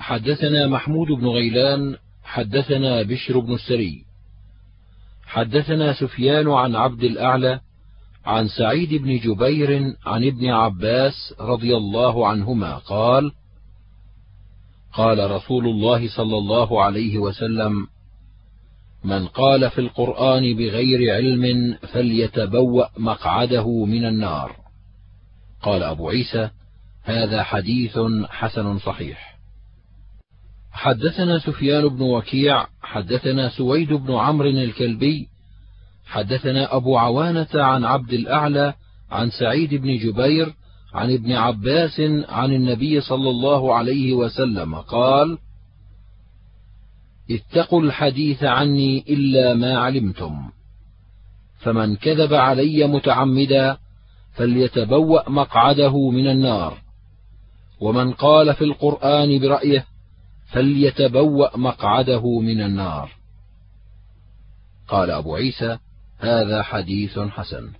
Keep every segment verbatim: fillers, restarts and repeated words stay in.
حدثنا محمود بن غيلان حدثنا بشر بن السري حدثنا سفيان عن عبد الأعلى عن سعيد بن جبير عن ابن عباس رضي الله عنهما قال: قال رسول الله صلى الله عليه وسلم: من قال في القرآن بغير علم فليتبوأ مقعده من النار. قال أبو عيسى: هذا حديث حسن صحيح. حدثنا سفيان بن وكيع حدثنا سويد بن عمرو الكلبي حدثنا أبو عوانة عن عبد الأعلى عن سعيد بن جبير عن ابن عباس عن النبي صلى الله عليه وسلم قال: اتقوا الحديث عني إلا ما علمتم، فمن كذب علي متعمدا فليتبوأ مقعده من النار، ومن قال في القرآن برأيه فليتبوأ مقعده من النار. قال أبو عيسى: هذا حديث حسن.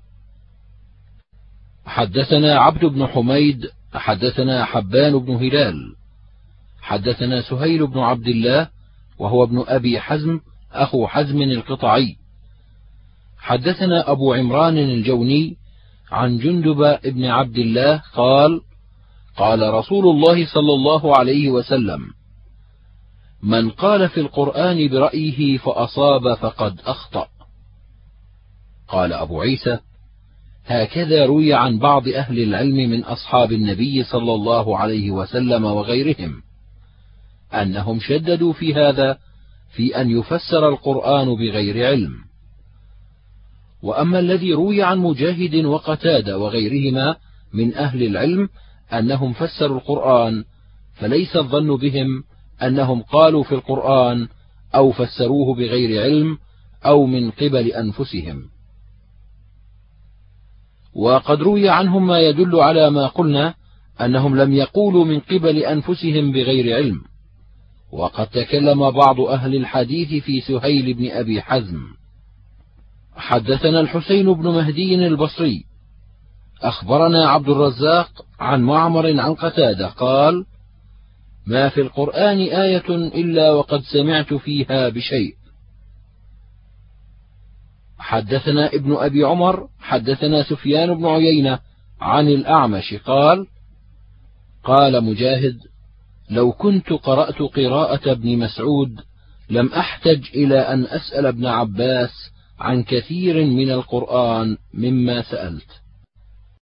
حدثنا عبد بن حميد حدثنا حبان بن هلال حدثنا سهيل بن عبد الله وهو ابن أبي حزم أخو حزم القطعي حدثنا أبو عمران الجوني عن جندب بن عبد الله قال: قال رسول الله صلى الله عليه وسلم: من قال في القرآن برأيه فأصاب فقد أخطأ. قال أبو عيسى: هكذا روي عن بعض أهل العلم من أصحاب النبي صلى الله عليه وسلم وغيرهم أنهم شددوا في هذا، في أن يفسر القرآن بغير علم. وأما الذي روي عن مجاهد وقتادة وغيرهما من أهل العلم أنهم فسروا القرآن، فليس الظن بهم أنهم قالوا في القرآن أو فسروه بغير علم أو من قبل أنفسهم. وقد روي عنهم ما يدل على ما قلنا، أنهم لم يقولوا من قبل أنفسهم بغير علم. وقد تكلم بعض أهل الحديث في سهيل بن أبي حزم. حدثنا الحسين بن مهدي البصري أخبرنا عبد الرزاق عن معمر عن قتادة قال: ما في القرآن آية إلا وقد سمعت فيها بشيء. حدثنا ابن أبي عمر حدثنا سفيان بن عيينة عن الأعمش قال: قال مجاهد: لو كنت قرأت قراءة ابن مسعود لم أحتج إلى أن أسأل ابن عباس عن كثير من القرآن مما سألت.